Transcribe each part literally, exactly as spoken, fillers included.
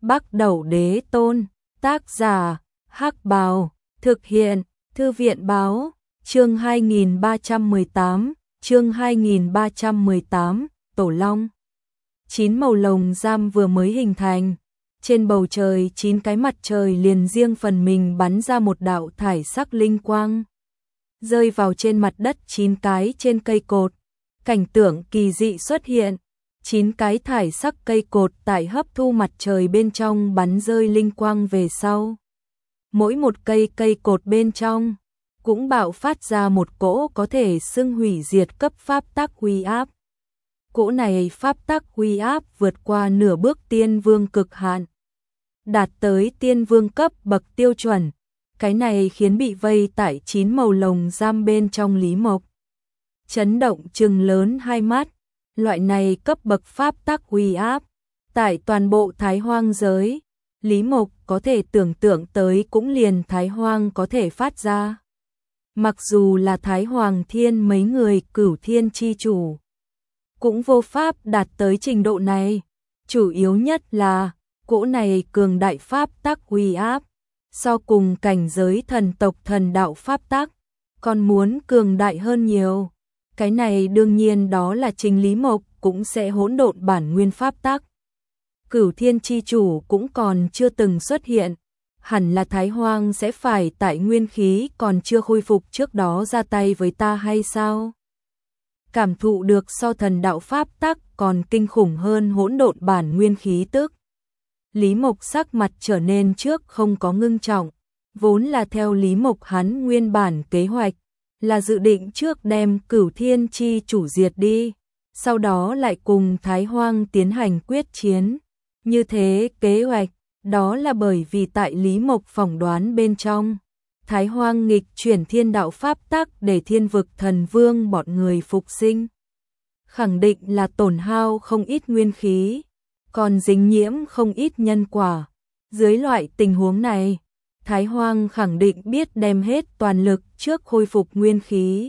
Bắc Đẩu Đế Tôn, tác giả, Hắc Bào, thực hiện, Thư viện Báo, chương hai nghìn ba trăm mười tám, chương hai nghìn ba trăm mười tám, Tổ Long. Chín màu lồng giam vừa mới hình thành, trên bầu trời chín cái mặt trời liền riêng phần mình bắn ra một đạo thải sắc linh quang, rơi vào trên mặt đất chín cái trên cây cột. Cảnh tượng kỳ dị xuất hiện, chín cái thải sắc cây cột tại hấp thu mặt trời bên trong bắn rơi linh quang về sau. Mỗi một cây cây cột bên trong cũng bạo phát ra một cỗ có thể xưng hủy diệt cấp pháp tắc uy áp. Cỗ này pháp tắc uy áp vượt qua nửa bước tiên vương cực hạn, đạt tới tiên vương cấp bậc tiêu chuẩn. Cái này khiến bị vây tại chín màu lồng giam bên trong Lý Mộc chấn động trừng lớn hai mắt. Loại này cấp bậc pháp tắc uy áp tại toàn bộ Thái Hoang giới, Lý Mộc có thể tưởng tượng tới cũng liền Thái Hoang có thể phát ra. Mặc dù là Thái Hoàng Thiên mấy người Cửu Thiên chi chủ cũng vô pháp đạt tới trình độ này. Chủ yếu nhất là cỗ này cường đại pháp tắc uy áp so cùng cảnh giới thần tộc thần đạo pháp tắc còn muốn cường đại hơn nhiều. Cái này đương nhiên đó là chính Lý Mộc cũng sẽ hỗn độn bản nguyên pháp tắc. Cửu Thiên chi chủ cũng còn chưa từng xuất hiện, hẳn là Thái Hoang sẽ phải tại nguyên khí còn chưa khôi phục trước đó ra tay với ta hay sao? Cảm thụ được so thần đạo pháp tắc còn kinh khủng hơn hỗn độn bản nguyên khí tức, Lý Mộc sắc mặt trở nên trước không có ngưng trọng. Vốn là theo Lý Mộc hắn nguyên bản kế hoạch là dự định trước đem Cửu Thiên chi chủ diệt đi, sau đó lại cùng Thái Hoang tiến hành quyết chiến. Như thế kế hoạch, đó là bởi vì tại Lý Mộc phỏng đoán bên trong, Thái Hoang nghịch chuyển thiên đạo pháp tắc để thiên vực thần vương bọn người phục sinh, khẳng định là tổn hao không ít nguyên khí, còn dính nhiễm không ít nhân quả. Dưới loại tình huống này, Thái Hoang khẳng định biết đem hết toàn lực trước khôi phục nguyên khí,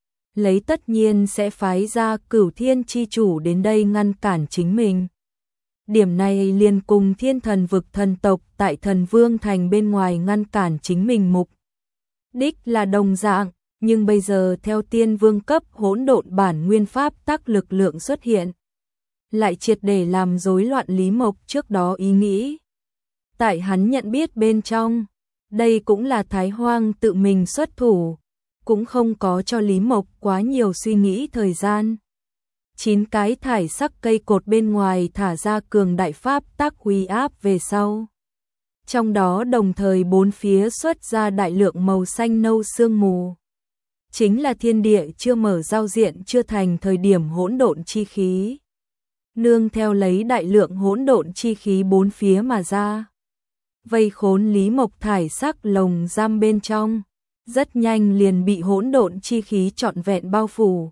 lấy tất nhiên sẽ phái ra Cửu Thiên chi chủ đến đây ngăn cản chính mình. Điểm này liền cùng thiên thần vực thần tộc tại thần vương thành bên ngoài ngăn cản chính mình mục đích là đồng dạng, nhưng bây giờ theo tiên vương cấp hỗn độn bản nguyên pháp tắc lực lượng xuất hiện, lại triệt để làm rối loạn Lý Mộc trước đó ý nghĩ. Tại hắn nhận biết bên trong, đây cũng là Thái Hoang tự mình xuất thủ, cũng không có cho Lý Mộc quá nhiều suy nghĩ thời gian. Chín cái thải sắc cây cột bên ngoài thả ra cường đại pháp tắc uy áp về sau. Trong đó đồng thời bốn phía xuất ra đại lượng màu xanh nâu sương mù. Chính là thiên địa chưa mở giao diện chưa thành thời điểm hỗn độn chi khí. Nương theo lấy đại lượng hỗn độn chi khí bốn phía mà ra, vây khốn Lý Mộc thải sắc lồng giam bên trong, rất nhanh liền bị hỗn độn chi khí trọn vẹn bao phủ.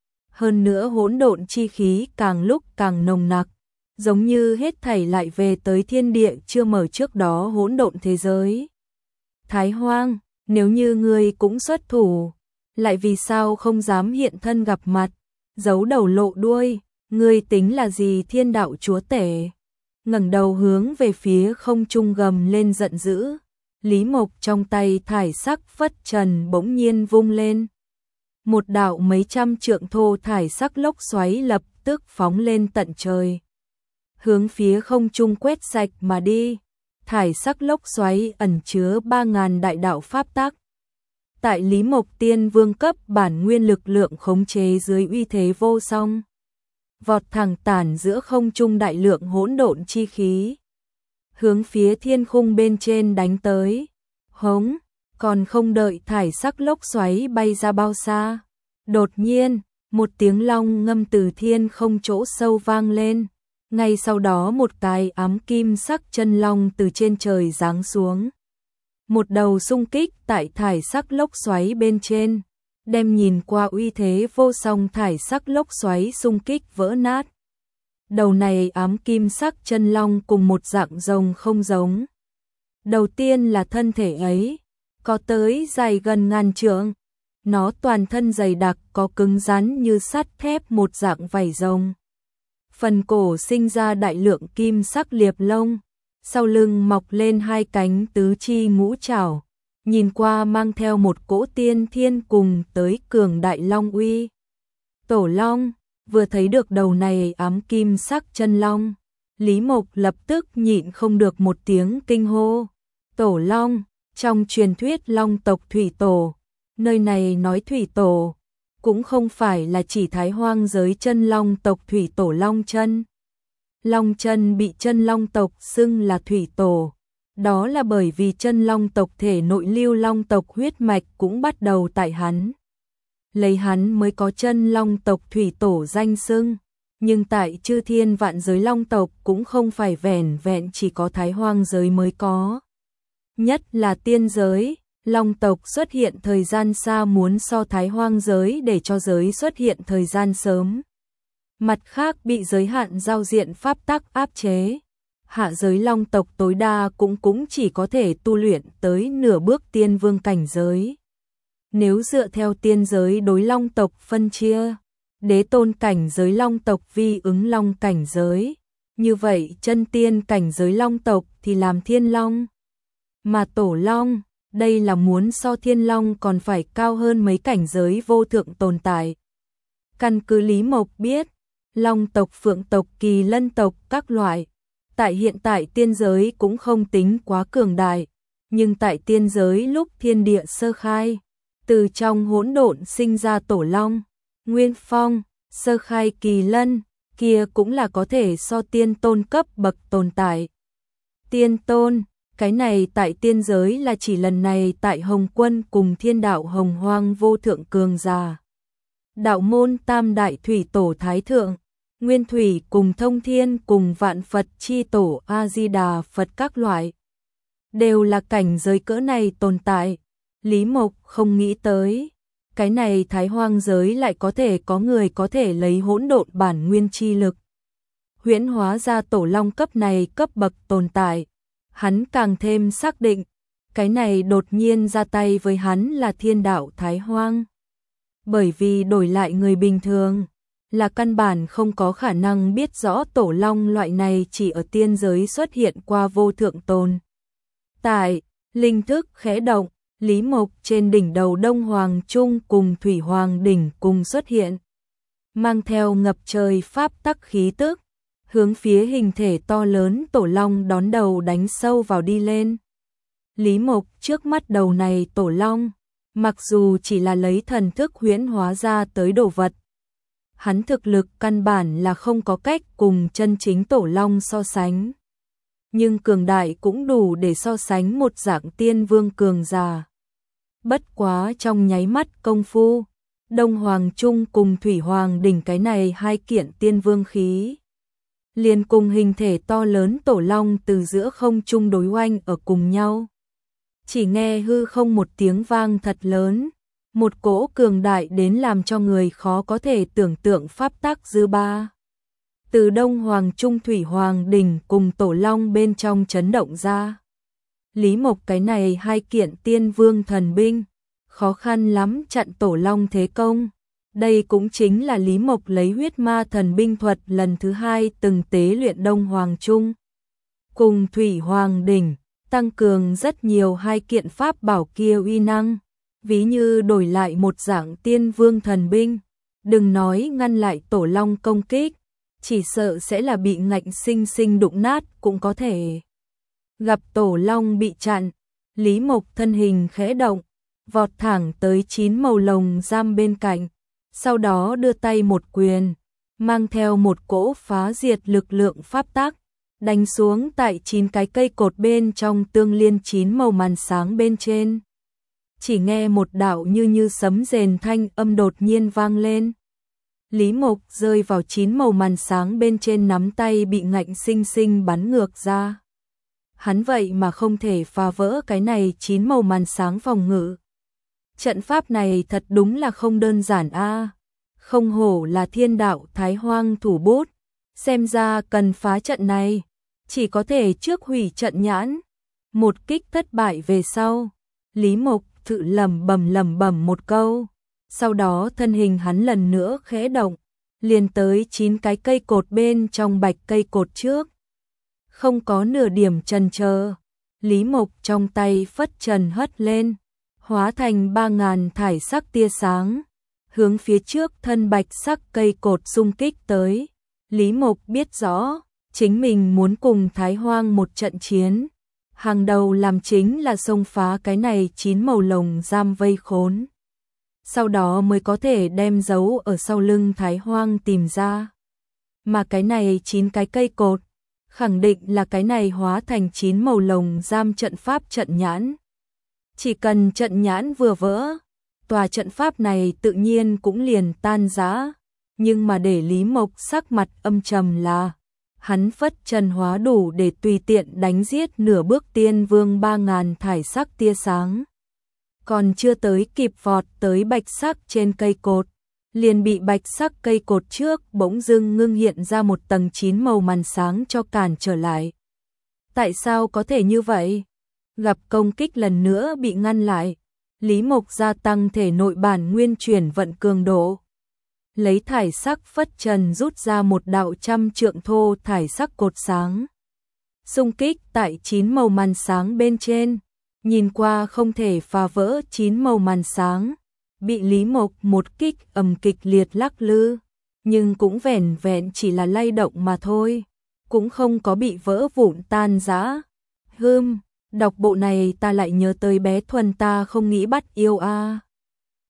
Hơn nữa hỗn độn chi khí càng lúc càng nồng nặc, giống như hết thảy lại về tới thiên địa chưa mở trước đó hỗn độn thế giới. Thái Hoang, nếu như ngươi cũng xuất thủ, lại vì sao không dám hiện thân gặp mặt, giấu đầu lộ đuôi, ngươi tính là gì thiên đạo chúa tể? Ngẩng đầu hướng về phía không trung gầm lên giận dữ. Lý Mộc trong tay thải sắc phất trần bỗng nhiên vung lên. Một đạo mấy trăm trượng thô thải sắc lốc xoáy lập tức phóng lên tận trời, hướng phía không trung quét sạch mà đi. Thải sắc lốc xoáy ẩn chứa ba ngàn đại đạo pháp tắc. Tại Lý Mộc tiên vương cấp bản nguyên lực lượng khống chế dưới uy thế vô song, vọt thẳng tản giữa không trung đại lượng hỗn độn chi khí, hướng phía thiên khung bên trên đánh tới. Hống, còn không đợi thải sắc lốc xoáy bay ra bao xa, đột nhiên, một tiếng long ngâm từ thiên không chỗ sâu vang lên. Ngay sau đó một cái ám kim sắc chân long từ trên trời giáng xuống. Một đầu xung kích tại thải sắc lốc xoáy bên trên, đem nhìn qua uy thế vô song thải sắc lốc xoáy xung kích vỡ nát. Đầu này ám kim sắc chân long cùng một dạng rồng không giống. Đầu tiên là thân thể ấy, có tới dài gần ngàn trượng. Nó toàn thân dày đặc có cứng rắn như sắt thép một dạng vảy rồng. Phần cổ sinh ra đại lượng kim sắc liệp lông, sau lưng mọc lên hai cánh tứ chi ngũ trảo, nhìn qua mang theo một cỗ tiên thiên cùng tới cường đại long uy. Tổ long, vừa thấy được đầu này ám kim sắc chân long, Lý Mộc lập tức nhịn không được một tiếng kinh hô. Tổ long, trong truyền thuyết long tộc thủy tổ, nơi này nói thủy tổ, cũng không phải là chỉ Thái Hoang giới chân long tộc thủy tổ Long Chân. Long Chân bị chân long tộc xưng là thủy tổ, đó là bởi vì chân long tộc thể nội lưu long tộc huyết mạch cũng bắt đầu tại hắn. Lấy hắn mới có chân long tộc thủy tổ danh xưng, nhưng tại chư thiên vạn giới long tộc cũng không phải vẻn vẹn chỉ có Thái Hoang giới mới có. Nhất là tiên giới, long tộc xuất hiện thời gian xa muốn so Thái Hoang giới để cho giới xuất hiện thời gian sớm. Mặt khác bị giới hạn giao diện pháp tắc áp chế. Hạ giới long tộc tối đa cũng cũng chỉ có thể tu luyện tới nửa bước tiên vương cảnh giới. Nếu dựa theo tiên giới đối long tộc phân chia, đế tôn cảnh giới long tộc vi ứng long cảnh giới, như vậy chân tiên cảnh giới long tộc thì làm thiên long. Mà tổ long, đây là muốn so thiên long còn phải cao hơn mấy cảnh giới vô thượng tồn tại. Căn cứ Lý Mộc biết, long tộc, phượng tộc, kỳ lân tộc các loại, tại hiện tại tiên giới cũng không tính quá cường đại, nhưng tại tiên giới lúc thiên địa sơ khai, từ trong hỗn độn sinh ra tổ long, nguyên phong, sơ khai kỳ lân, kia cũng là có thể so tiên tôn cấp bậc tồn tại. Tiên tôn, cái này tại tiên giới là chỉ lần này tại Hồng Quân cùng thiên đạo Hồng Hoang vô thượng cường giả. Đạo môn tam đại thủy tổ Thái Thượng, Nguyên Thủy cùng Thông Thiên cùng Vạn Phật chi tổ A-di-đà Phật các loại, đều là cảnh giới cỡ này tồn tại. Lý Mộc không nghĩ tới, cái này Thái Hoang giới lại có thể có người có thể lấy hỗn độn bản nguyên chi lực huyễn hóa ra tổ long cấp này cấp bậc tồn tại. Hắn càng thêm xác định, cái này đột nhiên ra tay với hắn là thiên đạo Thái Hoang. Bởi vì đổi lại người bình thường, là căn bản không có khả năng biết rõ tổ long loại này chỉ ở tiên giới xuất hiện qua vô thượng tồn. Tại, linh thức khẽ động, Lý Mộc trên đỉnh đầu Đông Hoàng Trung cùng Thủy Hoàng đỉnh cùng xuất hiện, mang theo ngập trời pháp tắc khí tức, hướng phía hình thể to lớn tổ long đón đầu đánh sâu vào đi lên. Lý Mộc trước mắt đầu này tổ long, mặc dù chỉ là lấy thần thức huyễn hóa ra tới đồ vật, hắn thực lực căn bản là không có cách cùng chân chính tổ long so sánh. Nhưng cường đại cũng đủ để so sánh một dạng tiên vương cường giả. Bất quá trong nháy mắt công phu, Đông Hoàng Trung cùng Thủy Hoàng đỉnh cái này hai kiện tiên vương khí, liền cùng hình thể to lớn tổ long từ giữa không trung đối oanh ở cùng nhau. Chỉ nghe hư không một tiếng vang thật lớn, một cỗ cường đại đến làm cho người khó có thể tưởng tượng pháp tắc dư ba. Từ Đông Hoàng Trung Thủy Hoàng đỉnh cùng tổ long bên trong chấn động ra. Lý Mộc cái này hai kiện tiên vương thần binh, khó khăn lắm chặn tổ long thế công. Đây cũng chính là Lý Mộc lấy huyết ma thần binh thuật lần thứ hai từng tế luyện Đông Hoàng Trung cùng Thủy Hoàng đỉnh, tăng cường rất nhiều hai kiện pháp bảo kia uy năng. Ví như đổi lại một dạng tiên vương thần binh, đừng nói ngăn lại tổ long công kích, chỉ sợ sẽ là bị ngạnh sinh sinh đụng nát cũng có thể. Gặp tổ long bị chặn, Lý Mộc thân hình khẽ động, vọt thẳng tới chín màu lồng giam bên cạnh, sau đó đưa tay một quyền, mang theo một cỗ phá diệt lực lượng pháp tắc, đánh xuống tại chín cái cây cột bên trong tương liên chín màu màn sáng bên trên. Chỉ nghe một đạo như như sấm rền thanh âm đột nhiên vang lên. Lý Mộc rơi vào chín màu màn sáng bên trên nắm tay bị ngạnh sinh sinh bắn ngược ra. Hắn vậy mà không thể phá vỡ cái này chín màu màn sáng phòng ngự. Trận pháp này thật đúng là không đơn giản a. Không hổ là thiên đạo Thái Hoang thủ bút, xem ra cần phá trận này, chỉ có thể trước hủy trận nhãn. Một kích thất bại về sau, Lý Mộc tự lẩm bẩm lẩm bẩm một câu, sau đó thân hình hắn lần nữa khẽ động, liền tới chín cái cây cột bên trong bạch cây cột trước. không có nửa điểm chần chờ. Lý Mộc trong tay phất trần hất lên, hóa thành ba ngàn thải sắc tia sáng, hướng phía trước thân bạch sắc cây cột xung kích tới. Lý Mộc biết rõ, chính mình muốn cùng Thái Hoang một trận chiến, hàng đầu làm chính là xông phá cái này chín màu lồng giam vây khốn. Sau đó mới có thể đem dấu ở sau lưng Thái Hoang tìm ra. Mà cái này chín cái cây cột, khẳng định là cái này hóa thành chín màu lồng giam trận pháp trận nhãn. Chỉ cần trận nhãn vừa vỡ, tòa trận pháp này tự nhiên cũng liền tan rã. Nhưng mà để Lý Mộc sắc mặt âm trầm là, hắn phất trần hóa đủ để tùy tiện đánh giết nửa bước tiên vương ba ngàn thải sắc tia sáng. Còn chưa tới kịp vọt tới bạch sắc trên cây cột, liền bị bạch sắc cây cột trước bỗng dưng ngưng hiện ra một tầng chín màu màn sáng cho cản trở lại. Tại sao có thể như vậy? Gặp công kích lần nữa bị ngăn lại, Lý Mộc gia tăng thể nội bản nguyên chuyển vận cường độ. Lấy thải sắc phất trần rút ra một đạo trăm trượng thô thải sắc cột sáng. Xung kích tại chín màu màn sáng bên trên, nhìn qua không thể phá vỡ chín màu màn sáng. Bị Lý Mộc một kích ầm kịch liệt lắc lư, nhưng cũng vẻn vẹn chỉ là lay động mà thôi, cũng không có bị vỡ vụn tan rã. Hừm, đọc bộ này ta lại nhớ tới bé Thuần ta không nghĩ bắt yêu a. À.